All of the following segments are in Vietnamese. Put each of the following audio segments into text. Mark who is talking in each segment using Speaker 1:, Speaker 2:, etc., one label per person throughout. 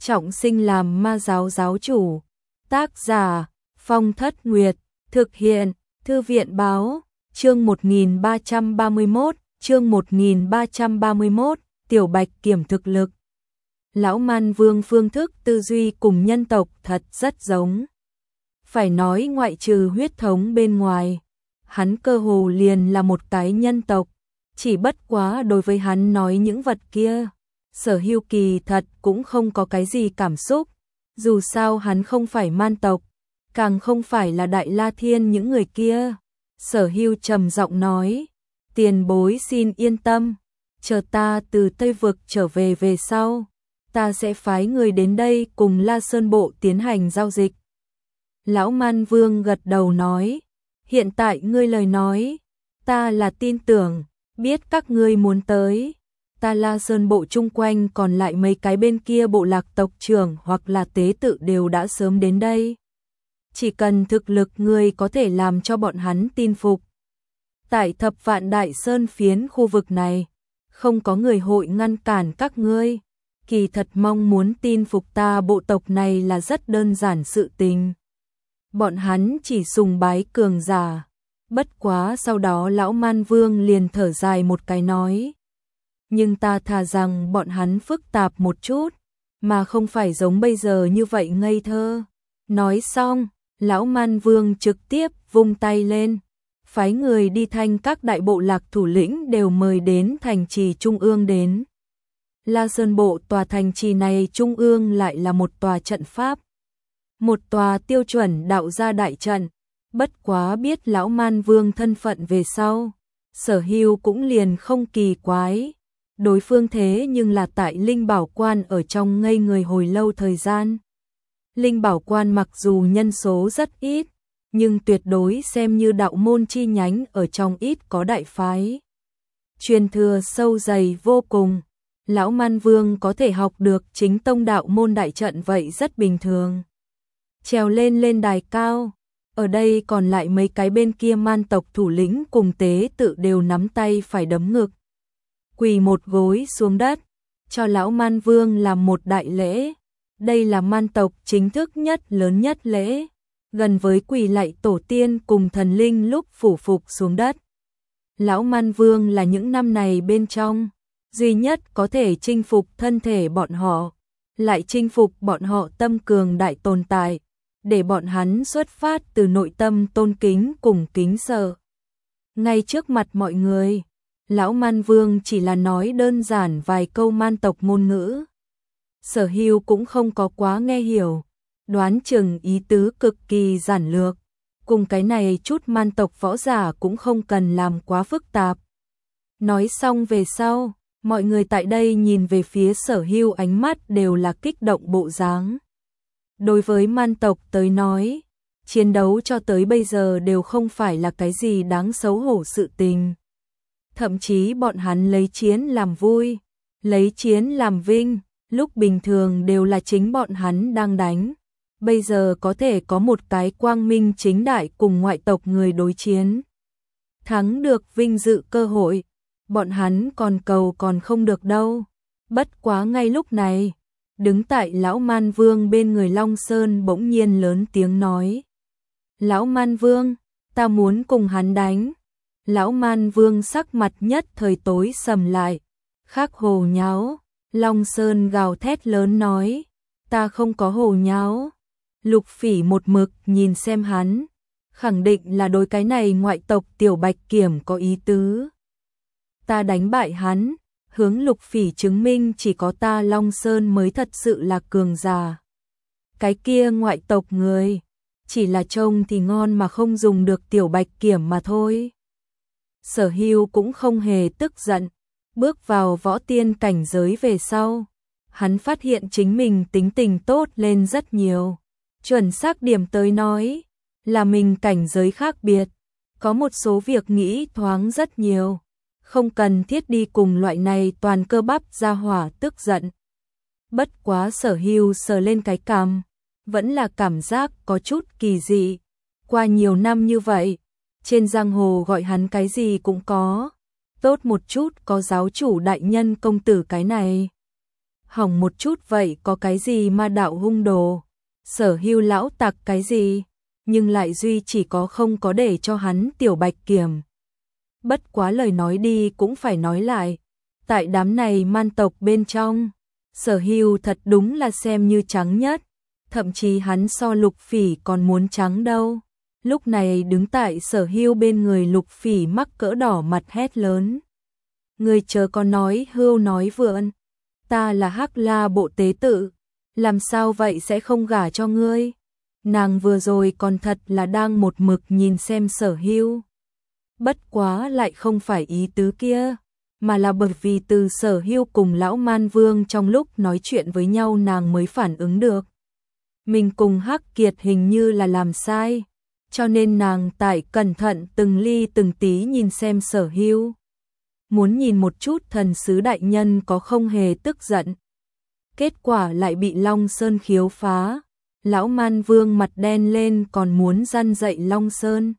Speaker 1: trọng sinh làm ma giáo giáo chủ. Tác giả Phong Thất Nguyệt, thực hiện Thư viện báo, chương 1331, Tiểu Bạch Kiểm thực lực. Lão Man Vương phương thức tư duy cùng nhân tộc thật rất giống. Phải nói ngoại trừ huyết thống bên ngoài, hắn cơ hồ liền là một cái nhân tộc, chỉ bất quá đối với hắn nói những vật kia, Sở Hưu kỳ thật cũng không có cái gì cảm xúc, dù sao hắn không phải man tộc, càng không phải là Đại La Thiên những người kia. Sở Hưu trầm giọng nói, tiền bối xin yên tâm, chờ ta từ Tây Vực trở về sau, ta sẽ phái người đến đây cùng La Sơn Bộ tiến hành giao dịch. Lão Man Vương gật đầu nói, hiện tại ngươi lời nói, ta là tin tưởng, biết các ngươi muốn tới. Ta La Sơn Bộ chung quanh còn lại mấy cái bên kia bộ lạc tộc trưởng hoặc là tế tự đều đã sớm đến đây. Chỉ cần thực lực ngươi có thể làm cho bọn hắn tin phục. Tại Thập Vạn Đại Sơn phiến khu vực này, không có người hội ngăn cản các ngươi. Kỳ thật mong muốn tin phục ta bộ tộc này là rất đơn giản sự tình. Bọn hắn chỉ sùng bái cường giả. Bất quá sau đó lão Man Vương liền thở dài một cái nói. Nhưng ta thà rằng bọn hắn phức tạp một chút, mà không phải giống bây giờ như vậy ngây thơ. Nói xong, lão Man Vương trực tiếp vung tay lên, phái người đi thanh các đại bộ lạc thủ lĩnh đều mời đến thành trì trung ương đến. La Sơn Bộ tòa thành trì này trung ương lại là một tòa trận pháp, một tòa tiêu chuẩn đạo gia đại trận. Bất quá biết lão Man Vương thân phận về sau, Sở Hưu cũng liền không kỳ quái. Đối phương thế nhưng là tại Linh Bảo Quan ở trong ngây người hồi lâu thời gian. Linh Bảo Quan mặc dù nhân số rất ít, nhưng tuyệt đối xem như đạo môn chi nhánh ở trong ít có đại phái. Truyền thừa sâu dày vô cùng, lão Man Vương có thể học được chính tông đạo môn đại trận vậy rất bình thường. Trèo lên đài cao, ở đây còn lại mấy cái bên kia man tộc thủ lĩnh cùng tế tự đều nắm tay phải đấm ngực. Quỳ một gối xuống đất, cho lão Man Vương làm một đại lễ. Đây là man tộc chính thức nhất lớn nhất lễ, gần với quỳ lạy tổ tiên cùng thần linh lúc phủ phục xuống đất. Lão Man Vương là những năm này bên trong, duy nhất có thể chinh phục thân thể bọn họ, lại chinh phục bọn họ tâm cường đại tồn tại, để bọn hắn xuất phát từ nội tâm tôn kính cùng kính sợ. Ngay trước mặt mọi người, lão Man Vương chỉ là nói đơn giản vài câu man tộc ngôn ngữ. Sở Hưu cũng không có quá nghe hiểu, đoán chừng ý tứ cực kỳ giản lược, cùng cái này chút man tộc võ giả cũng không cần làm quá phức tạp. Nói xong về sau, mọi người tại đây nhìn về phía Sở Hưu ánh mắt đều là kích động bộ dáng. Đối với man tộc tới nói, chiến đấu cho tới bây giờ đều không phải là cái gì đáng xấu hổ sự tình. Thậm chí bọn hắn lấy chiến làm vui, lấy chiến làm vinh, lúc bình thường đều là chính bọn hắn đang đánh. Bây giờ có thể có một cái quang minh chính đại cùng ngoại tộc người đối chiến. Thắng được vinh dự cơ hội, bọn hắn còn cầu còn không được đâu. Bất quá ngay lúc này, đứng tại lão Man Vương bên người Long Sơn bỗng nhiên lớn tiếng nói. Lão Man Vương, ta muốn cùng hắn đánh. Lão Man Vương sắc mặt nhất thời tối sầm lại, khắc hồ nháo. Long Sơn gào thét lớn nói, ta không có hồ nháo. Lục Phỉ một mực nhìn xem hắn, khẳng định là đối cái này ngoại tộc Tiểu Bạch Kiểm có ý tứ. Ta đánh bại hắn, hướng Lục Phỉ chứng minh chỉ có ta Long Sơn mới thật sự là cường giả. Cái kia ngoại tộc người, chỉ là trông thì ngon mà không dùng được Tiểu Bạch Kiểm mà thôi. Sở Hưu cũng không hề tức giận, bước vào võ tiên cảnh giới về sau, hắn phát hiện chính mình tính tình tốt lên rất nhiều. Chuẩn xác điểm tới nói, là mình cảnh giới khác biệt, có một số việc nghĩ thoáng rất nhiều, không cần thiết đi cùng loại này toàn cơ bắp ra hỏa tức giận. Bất quá Sở Hưu sờ lên cái cằm, vẫn là cảm giác có chút kỳ dị. Qua nhiều năm như vậy, trên giang hồ gọi hắn cái gì cũng có, tốt một chút có giáo chủ đại nhân công tử cái này. hỏng một chút vậy có cái gì mà đạo hung đồ, Sở Hưu lão tặc cái gì, nhưng lại duy chỉ có không có để cho hắn Tiểu Bạch Kiểm. Bất quá lời nói đi cũng phải nói lại, tại đám này man tộc bên trong, Sở Hưu thật đúng là xem như trắng nhất, thậm chí hắn so Lục Phỉ còn muốn trắng đâu. Lúc này đứng tại Sở Hưu bên người Lục Phỉ mắc cỡ đỏ mặt hét lớn. Người chớ có nói hưu nói vượn, ta là Hắc La bộ tế tự, làm sao vậy sẽ không gả cho ngươi? Nàng vừa rồi còn thật là đang một mực nhìn xem Sở Hưu. Bất quá lại không phải ý tứ kia, mà là bởi vì từ Sở Hưu cùng lão Man Vương trong lúc nói chuyện với nhau nàng mới phản ứng được. Mình cùng Hắc Kiệt hình như là làm sai, cho nên nàng tại cẩn thận từng ly từng tí nhìn xem Sở Hưu. Muốn nhìn một chút thần sứ đại nhân có không hề tức giận. Kết quả lại bị Long Sơn khiếu phá. Lão Man Vương mặt đen lên còn muốn răn dạy Long Sơn.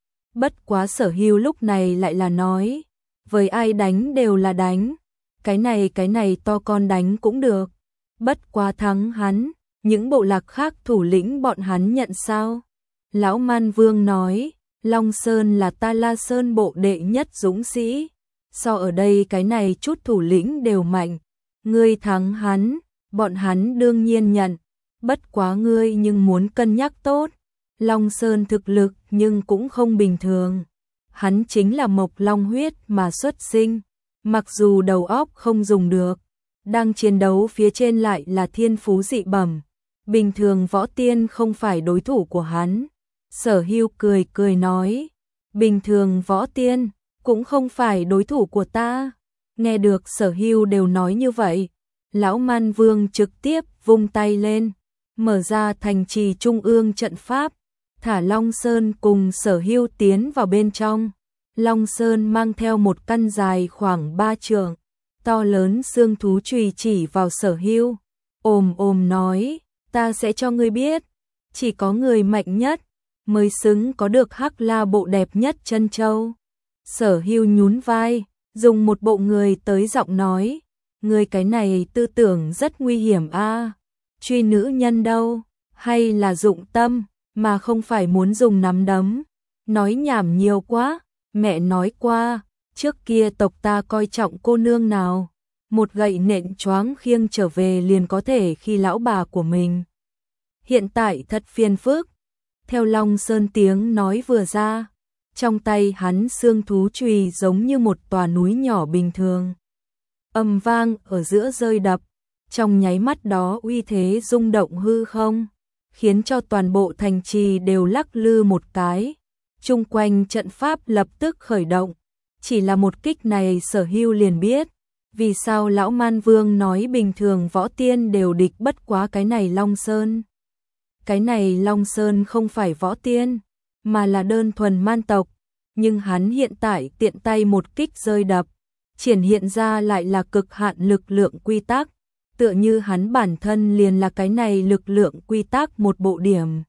Speaker 1: Bất quá Sở Hưu lúc này lại là nói, với ai đánh đều là đánh, cái này to con đánh cũng được. Bất quá thắng hắn, những bộ lạc khác thủ lĩnh bọn hắn nhận sao? Lão Man Vương nói, Long Sơn là ta La Sơn bộ đệ nhất dũng sĩ, so ở đây cái này chút thủ lĩnh đều mạnh, ngươi thắng hắn, bọn hắn đương nhiên nhận, bất quá ngươi nhưng muốn cân nhắc tốt, Long Sơn thực lực nhưng cũng không bình thường, hắn chính là mộc long huyết mà xuất sinh, mặc dù đầu óc không dùng được, đang chiến đấu phía trên lại là thiên phú dị bẩm, bình thường võ tiên không phải đối thủ của hắn. Sở Hưu cười cười nói, bình thường võ tiên cũng không phải đối thủ của ta. Nghe được Sở Hưu đều nói như vậy, lão Man Vương trực tiếp vung tay lên, mở ra thành trì trung ương trận pháp, thả Long Sơn cùng Sở Hưu tiến vào bên trong. Long Sơn mang theo một căn dài khoảng 3 trượng, to lớn xương thú chùy chỉ vào Sở Hưu, ồm nói, ta sẽ cho ngươi biết, chỉ có người mạnh nhất mới xứng có được Hắc La bộ đẹp nhất chân châu. Sở Hưu nhún vai, dùng một bộ người tới giọng nói, người cái này tư tưởng rất nguy hiểm a, truy nữ nhân đâu, hay là dụng tâm, mà không phải muốn dùng nắm đấm, nói nhảm nhiều quá, mẹ nói qua, trước kia tộc ta coi trọng cô nương nào, một gậy nện choáng khiêng trở về liền có thể khi lão bà của mình. Hiện tại thật phiền phức. Theo Long Sơn tiếng nói vừa ra, trong tay hắn xương thú chùy giống như một tòa núi nhỏ bình thường. Âm vang ở giữa rơi đập, trong nháy mắt đó uy thế rung động hư không, khiến cho toàn bộ thành trì đều lắc lư một cái. Chung quanh trận pháp lập tức khởi động, chỉ là một kích này Sở Hưu liền biết, vì sao lão Man Vương nói bình thường võ tiên đều địch bất quá cái này Long Sơn. Cái này Long Sơn không phải võ tiên, mà là đơn thuần man tộc, nhưng hắn hiện tại tiện tay một kích rơi đập, triển hiện ra lại là cực hạn lực lượng quy tắc, tựa như hắn bản thân liền là cái này lực lượng quy tắc một bộ điểm.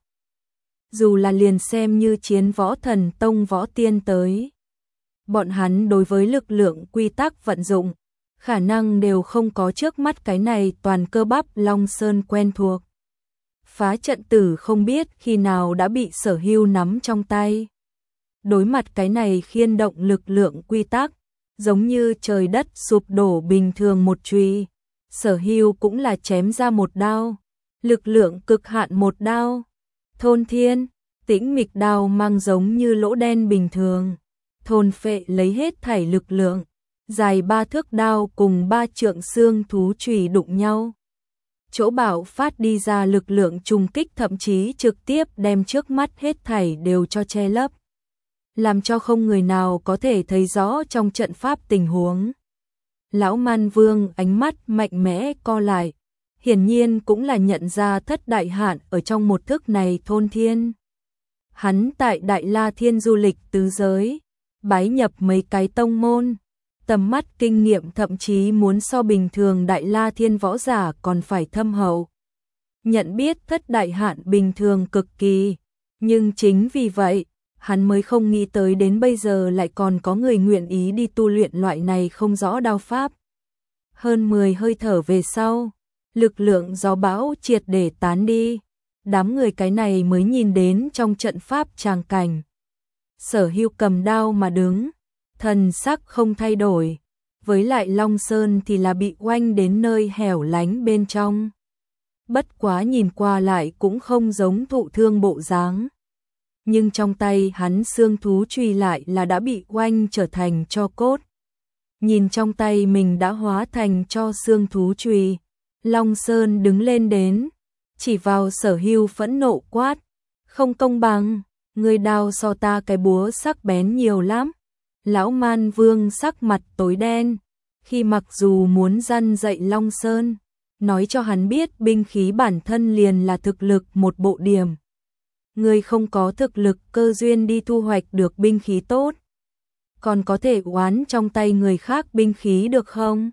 Speaker 1: Dù là liền xem như chiến võ thần tông võ tiên tới, bọn hắn đối với lực lượng quy tắc vận dụng, khả năng đều không có trước mắt cái này toàn cơ bắp Long Sơn quen thuộc. Phá trận tử không biết khi nào đã bị Sở Hưu nắm trong tay. Đối mặt cái này khiên động lực lượng quy tắc, giống như trời đất sụp đổ bình thường một chùy, Sở Hưu cũng là chém ra một đao, lực lượng cực hạn một đao. Thôn thiên, tĩnh mịch đao mang giống như lỗ đen bình thường, thôn phệ lấy hết thảy lực lượng, dài 3 thước đao cùng 3 trượng xương thú chùy đụng nhau. Chỗ bạo phát đi ra lực lượng trùng kích thậm chí trực tiếp đem trước mắt hết thảy đều cho che lấp, làm cho không người nào có thể thấy rõ trong trận pháp tình huống. Lão Man Vương ánh mắt mạnh mẽ co lại, hiển nhiên cũng là nhận ra thất đại hạn ở trong một thức này thôn thiên. Hắn tại Đại La Thiên du lịch tứ giới, bái nhập mấy cái tông môn, tầm mắt kinh nghiệm thậm chí muốn so bình thường Đại La Thiên võ giả còn phải thâm hậu. Nhận biết thất đại hạn bình thường cực kỳ, nhưng chính vì vậy, hắn mới không nghĩ tới đến bây giờ lại còn có người nguyện ý đi tu luyện loại này không rõ đao pháp. Hơn 10 hơi thở về sau, lực lượng gió bão triệt để tán đi. Đám người cái này mới nhìn đến trong trận pháp tràng cảnh. Sở Hưu cầm đao mà đứng, thần sắc không thay đổi. Với lại Long Sơn thì là bị oanh đến nơi hẻo lánh bên trong. Bất quá nhìn qua lại cũng không giống thụ thương bộ dáng. Nhưng trong tay hắn xương thú chùy lại là đã bị oanh trở thành tro cốt. Nhìn trong tay mình đã hóa thành cho xương thú chùy, Long Sơn đứng lên đến, chỉ vào Sở Hưu phẫn nộ quát, không công bằng, người đao so ta cái búa sắc bén nhiều lắm. Lão Man Vương sắc mặt tối đen, khi mặc dù muốn răn dạy Long Sơn, nói cho hắn biết binh khí bản thân liền là thực lực một bộ điểm. Người không có thực lực cơ duyên đi thu hoạch được binh khí tốt, còn có thể oán trong tay người khác binh khí được không?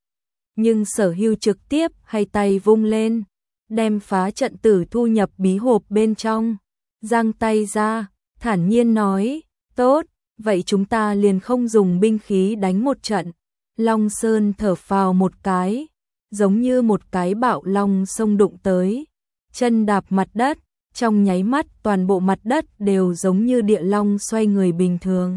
Speaker 1: Nhưng Sở Hưu trực tiếp hay tay vung lên, đem phá trận tử thu nhập bí hộp bên trong, giang tay ra, thản nhiên nói, tốt, vậy chúng ta liền không dùng binh khí đánh một trận. Long Sơn thở phào một cái, giống như một cái bạo long xông đụng tới, chân đạp mặt đất, trong nháy mắt toàn bộ mặt đất đều giống như địa long xoay người bình thường.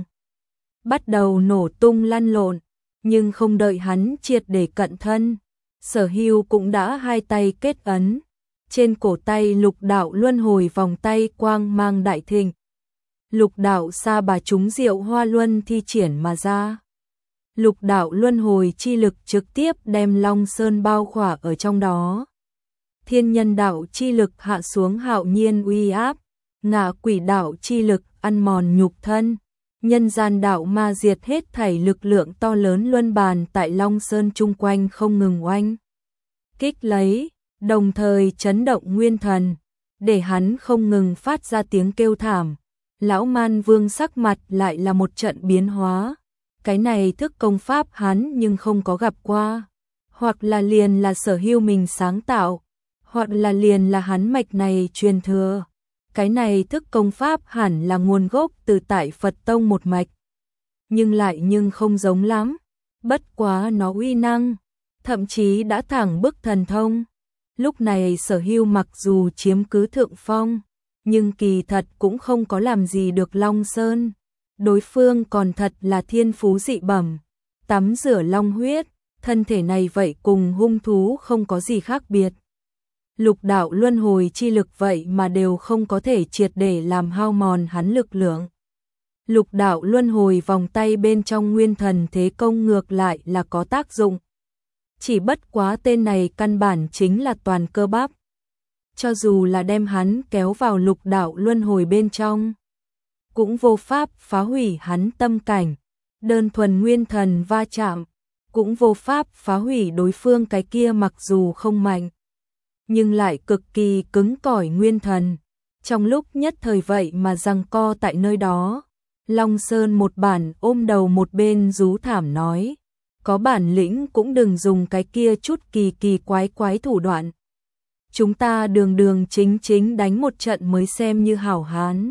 Speaker 1: Bắt đầu nổ tung lăn lộn, nhưng không đợi hắn triệt để cận thân, Sở Hưu cũng đã hai tay kết ấn, trên cổ tay lục đạo luân hồi vòng tay quang mang đại thịnh. Lục đạo sa bà trúng diệu hoa luân thi triển mà ra. Lục đạo luân hồi chi lực trực tiếp đem Long Sơn bao khỏa ở trong đó. Thiên nhân đạo chi lực hạ xuống hạo nhiên uy áp, ngạ quỷ đạo chi lực ăn mòn nhục thân, nhân gian đạo ma diệt hết thảy lực lượng to lớn luân bàn tại Long Sơn chung quanh không ngừng oanh kích lấy, đồng thời chấn động nguyên thần, để hắn không ngừng phát ra tiếng kêu thảm. Lão Man Vương sắc mặt lại là một trận biến hóa, cái này thức công pháp hắn nhưng không có gặp qua, hoặc là liền là Sở Hưu mình sáng tạo, hoặc là liền là hắn mạch này truyền thừa. Cái này thức công pháp hẳn là nguồn gốc từ tại Phật Tông một mạch, nhưng không giống lắm, bất quá nó uy năng, thậm chí đã thẳng bức thần thông. Lúc này Sở Hưu mặc dù chiếm cứ thượng phong, nhưng kỳ thật cũng không có làm gì được Long Sơn. Đối phương còn thật là thiên phú dị bẩm, tắm rửa long huyết, thân thể này vậy cùng hung thú không có gì khác biệt. Lục đạo luân hồi chi lực vậy mà đều không có thể triệt để làm hao mòn hắn lực lượng. Lục đạo luân hồi vòng tay bên trong nguyên thần thế công ngược lại là có tác dụng. Chỉ bất quá tên này căn bản chính là toàn cơ bắp. Cho dù là đem hắn kéo vào lục đạo luân hồi bên trong, cũng vô pháp phá hủy hắn tâm cảnh. Đơn thuần nguyên thần va chạm, cũng vô pháp phá hủy đối phương cái kia mặc dù không mạnh, nhưng lại cực kỳ cứng cỏi nguyên thần. Trong lúc nhất thời vậy mà giằng co tại nơi đó, Long Sơn một bản ôm đầu một bên rú thảm nói, có bản lĩnh cũng đừng dùng cái kia chút kỳ quái thủ đoạn. Chúng ta đường chính đánh một trận mới xem như hảo hán.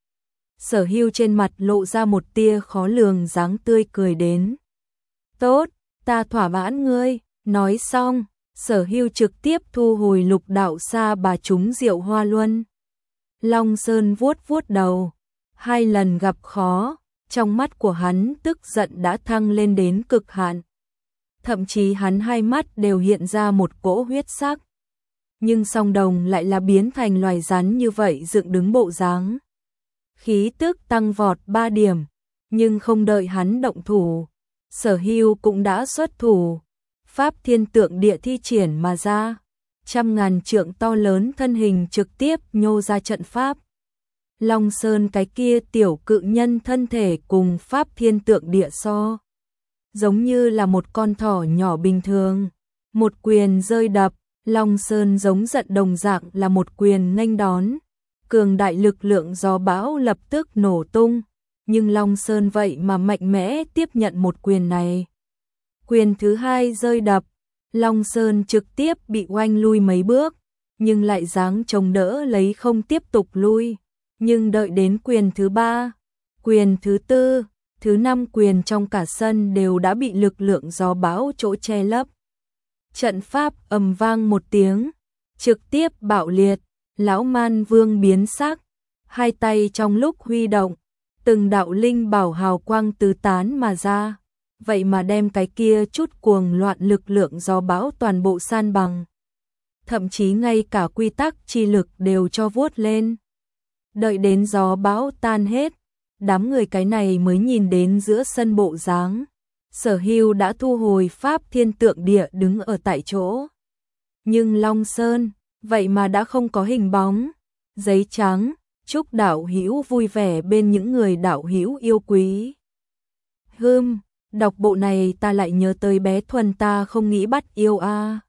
Speaker 1: Sở Hưu trên mặt lộ ra một tia khó lường dáng tươi cười đến. Tốt, ta thỏa mãn ngươi. Nói xong, Sở Hưu trực tiếp thu hồi lục đạo sa bà trúng diệu hoa luân. Long Sơn vuốt đầu, 2 lần gặp khó, trong mắt của hắn tức giận đã thăng lên đến cực hạn. Thậm chí hắn hai mắt đều hiện ra một cỗ huyết sắc. Nhưng song đồng lại là biến thành loài rắn như vậy dựng đứng bộ dáng. Khí tức tăng vọt 3 điểm, nhưng không đợi hắn động thủ, Sở Hưu cũng đã xuất thủ. Pháp thiên tượng địa thi triển mà ra, 100.000 trượng to lớn thân hình trực tiếp nhô ra trận pháp. Long Sơn cái kia tiểu cự nhân thân thể cùng Pháp thiên tượng địa so, giống như là một con thỏ nhỏ bình thường. Một quyền rơi đập, Long Sơn giống giận đồng dạng là một quyền nghênh đón. Cường đại lực lượng gió bão lập tức nổ tung, nhưng Long Sơn vậy mà mạnh mẽ tiếp nhận một quyền này. Quyền thứ 2 rơi đập, Long Sơn trực tiếp bị oanh lui mấy bước, nhưng lại giáng chống đỡ lấy không tiếp tục lui. Nhưng đợi đến quyền thứ 3, quyền thứ 4, thứ 5 quyền trong cả sân đều đã bị lực lượng gió bão chỗ che lấp. Trận pháp ầm vang một tiếng, trực tiếp bạo liệt, lão man vương biến sắc, hai tay trong lúc huy động, từng đạo linh bảo hào quang tứ tán mà ra, vậy mà đem cái kia chút cuồng loạn lực lượng gió bão toàn bộ san bằng. Thậm chí ngay cả quy tắc chi lực đều cho vuốt lên. Đợi đến gió bão tan hết, đám người cái này mới nhìn đến giữa sân bộ dáng. Sở Hưu đã thu hồi pháp thiên tượng địa đứng ở tại chỗ. Nhưng Long Sơn, vậy mà đã không có hình bóng. Giấy trắng, chúc đạo hữu vui vẻ bên những người đạo hữu yêu quý. Đọc bộ này ta lại nhớ tới bé Thuần ta không nghĩ bắt yêu a.